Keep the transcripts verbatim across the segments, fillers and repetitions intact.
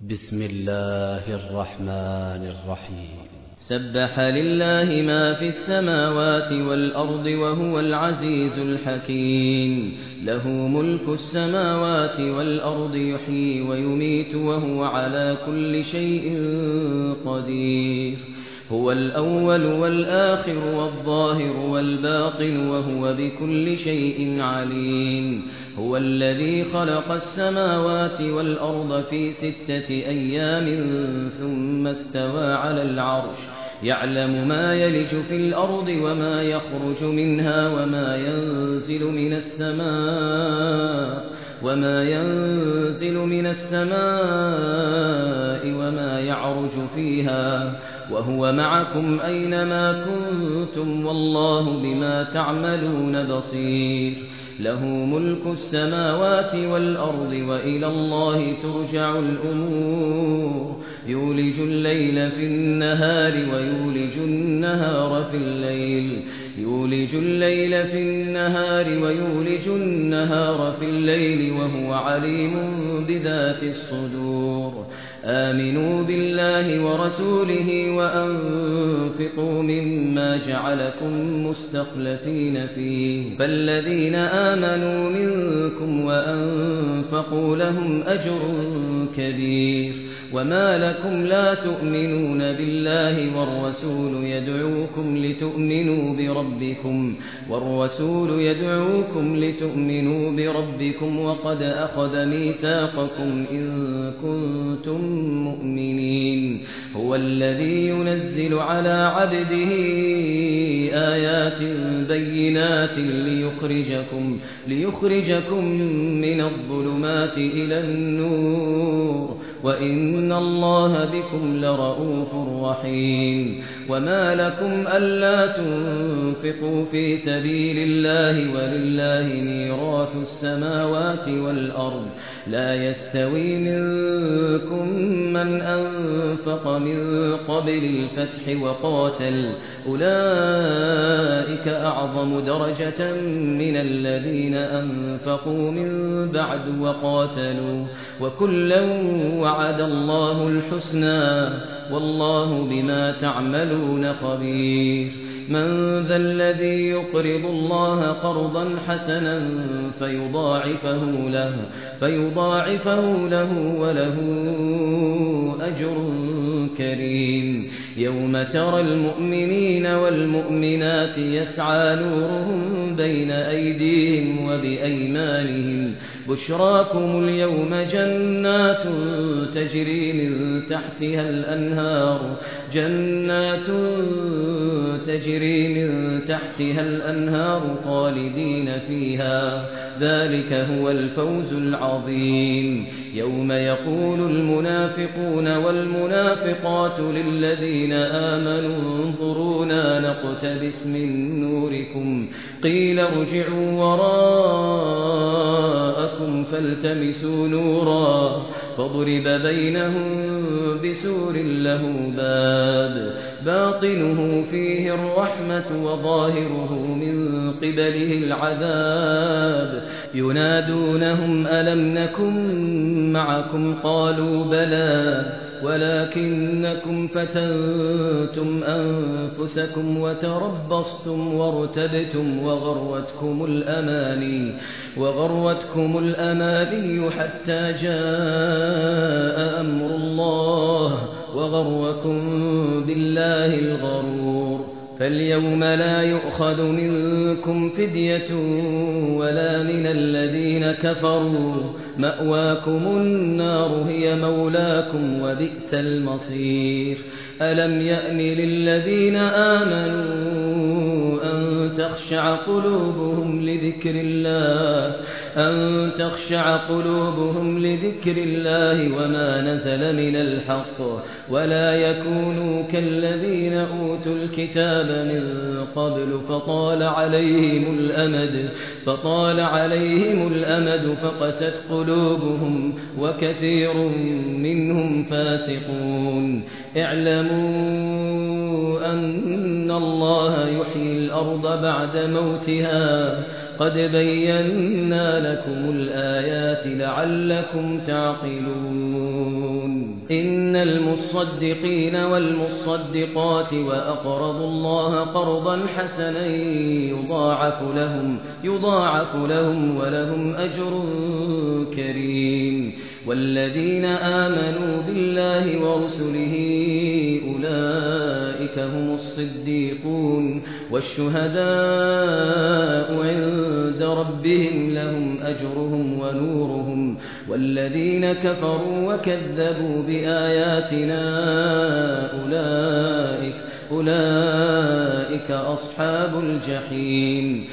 بسم الله الرحمن الرحيم سبح لله ما في السماوات والأرض وهو العزيز الحكيم له ملك السماوات والأرض يحيي ويميت وهو على كل شيء قدير هو الأول والآخر والظاهر والباطن وهو بكل شيء عليم هو الذي خلق السماوات والأرض في ستة أيام ثم استوى على العرش يعلم ما يلج في الأرض وما يخرج منها وما ينزل من السماء وما ينزل من السماء وما يعرج فيها وهو معكم أينما كنتم والله بما تعملون بصير له ملك السماوات والأرض وإلى الله ترجع الأمور يولج الليل في النهار ويولج النهار في الليل يولج الليل في النهار ويولج النهار في الليل وهو عليم بذات الصدور آمنوا بالله ورسوله وأنفقوا مما جعلكم مستخلفين فيه فالذين آمنوا منكم وأنفقوا لهم أجر كبير وما لكم لا تؤمنون بالله والرسول يدعوكم لتؤمنوا بربكم والرسول يدعوكم لتؤمنوا بربكم وقد أخذ ميثاقكم إن كنتم مؤمنين هو الذي ينزل على عبده آيات بينات ليخرجكم ليخرجكم من الظلمات إلى النور وإن الله بكم لرؤوف رحيم وما لكم ألا تنفقوا في سبيل الله ولله ميراث السماوات والأرض لا يستوي منكم من أنفق من قبل الفتح وقاتل أولئك أعظم درجة من الذين أنفقوا من بعد وقاتلوا وكلا وعد الله الحسنى والله بما تعملون خبير من ذا الذي يقرض الله قرضا حسنا فيضاعفه له فيضاعفه له وله أجر كريم يوم ترى المؤمنين والمؤمنات يسعى نورهم بين أيديهم وبأيمانهم بشراكم اليوم جنات تجري من تحتها الأنهار جنات تجري من تحتها الأنهار خالدين فيها ذلك هو الفوز العظيم يوم يقول المنافقون والمنافقات للذين آمنوا انظرونا نقتبس من نوركم قيل ارجعوا وراءكم فالتمسوا نورا فضرب بينهم بسور له باب باطنه فيه الرحمة وظاهره من قبله العذاب ينادونهم ألم نكن معكم قالوا بلى ولكنكم فتنتم أنفسكم وتربصتم وارتبتم وغرتكم الأماني وغرتكم الأماني حتى جاء أمر الله وغركم بالله الغرور فاليوم لا يؤخذ منكم فدية ولا من الذين كفروا مأواكم النار هي مولاكم وبئس المصير ألم يأن للذين آمنوا أن تخشع قلوبهم لذكر الله أن تخشع قلوبهم لذكر الله وما نزل من الحق ولا يكونوا كالذين أوتوا الكتاب من قبل فطال عليهم الأمد فطال عليهم الأمد فقست قلوبهم وكثير منهم فاسقون اعلموا أن الله يحيي الأرض بعد موتها قد بينا لكم الآيات لعلكم تعقلون إن المصدقين والمصدقات وأقرضوا الله قرضا حسنا يضاعف لهم يضاعف لهم ولهم أجر كريم والذين آمنوا بالله ورسله أولئك هم الصديقون والشهداء عند ربهم لهم أجرهم ونورهم والذين كفروا وكذبوا بآياتنا أولئك أولئك أصحاب الجحيم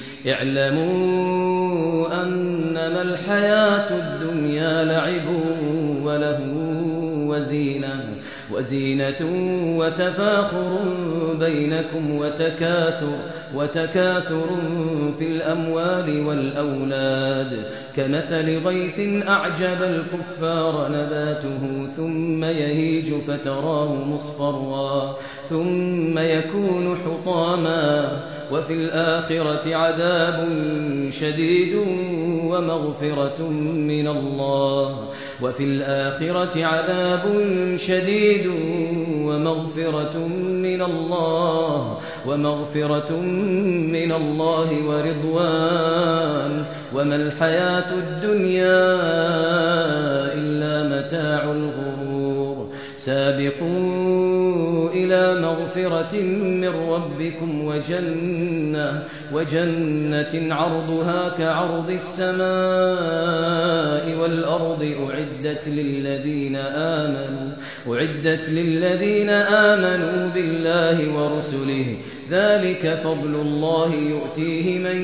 اعلموا أنما الحياة الدنيا لعب وله وزينة وزينة وتفاخر بينكم وتكاثر وتكاثر في الأموال والأولاد كمثل غيث أعجب الكفار نباته ثم يهيج فتراه مصفرا ثم يكون حطاما وفي الآخرة عذاب شديد ومغفرة من الله وفي الآخرة عذاب شديد ومغفرة من الله ومغفرة من الله ورضوان وما الحياة الدنيا إلا متاع الغرور سابقوا إلى مغفرة من ربكم وجنة وجنة عرضها كعرض السماء والأرض أعدت للذين آمنوا أعدت للذين آمنوا بالله ورسله ذلك فضل الله يؤتيه من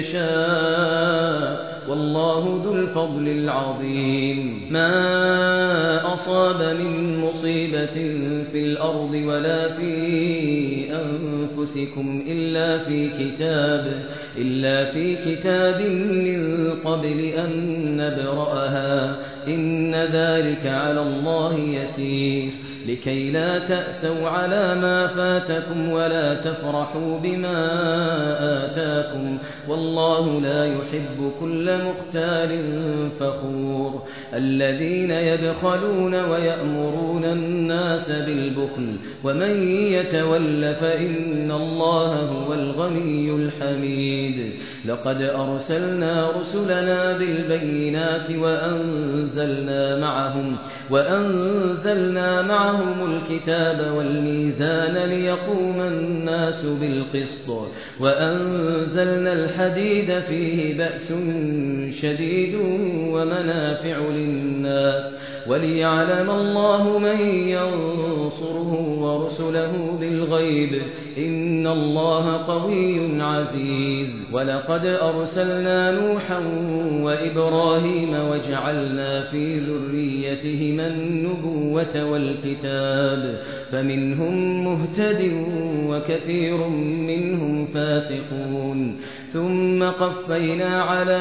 يشاء والله ذو الفضل العظيم ما أصاب من مصيبة في الأرض ولا في أنفسكم إلا في كتاب إلا في كتاب من قبل أن نبرأها إن ذلك على الله يسير لكي لا تأسوا على ما فاتكم ولا تفرحوا بما آتاكم والله لا يحب كل مختال فخور الذين يبخلون ويأمرون الناس بالبخل ومن يتول فإن الله هو الغني الحميد لقد أرسلنا رسلنا بالبينات وأنزلنا معهم وأنزلنا معهم الكتاب والميزان ليقوم الناس بالقسط وأنزلنا الحديد فيه بأس شديد ومنافع للناس وليعلم الله من ينصره ورسله بالغيب إن الله قوي عزيز ولقد أرسلنا نوحا وإبراهيم وجعلنا في ذريتهما النبوة والكتاب فمنهم مهتد وكثير منهم فاسقون ثم قفينا على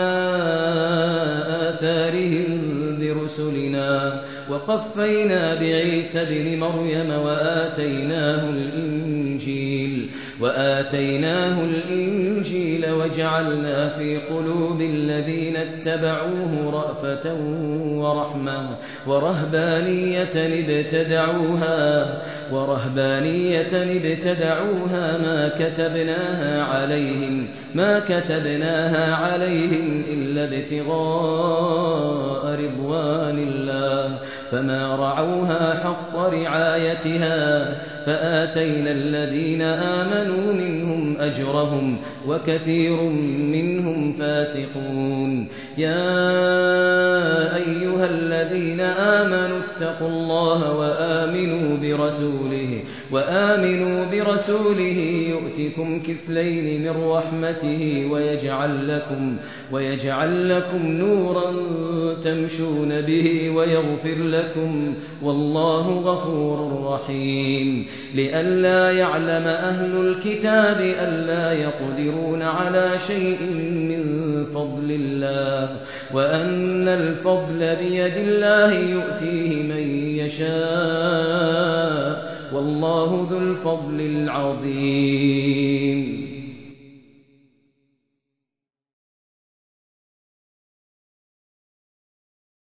آثارهم برسلنا وقفينا بعيسى بن مريم وآتيناه الإنجيل وآتيناه الإنجيل وجعلنا في قلوب الذين اتبعوه رأفة ورحمة ورهبانية ابتدعوها ورهبانية ابتدعوها ما كتبناها عليهم ما كتبناها عليهم إلا ابتغاء رضوان الله فما رعوها حق رعايتها فآتينا الذين آمنوا منهم أجرهم وكثير منهم فاسقون يا أيها الذين آمنوا اتقوا الله وآمنوا برسوله وآمنوا برسوله يؤتكم كفلين من رحمته ويجعل لكم ويجعل لكم نورا تمشون به ويغفر لكم والله غفور رحيم لئلا يعلم أهل الكتاب ألا يقدرون على شيء من فضل الله وأن الفضل بيد الله يؤتيه من يشاء والله ذو الفضل العظيم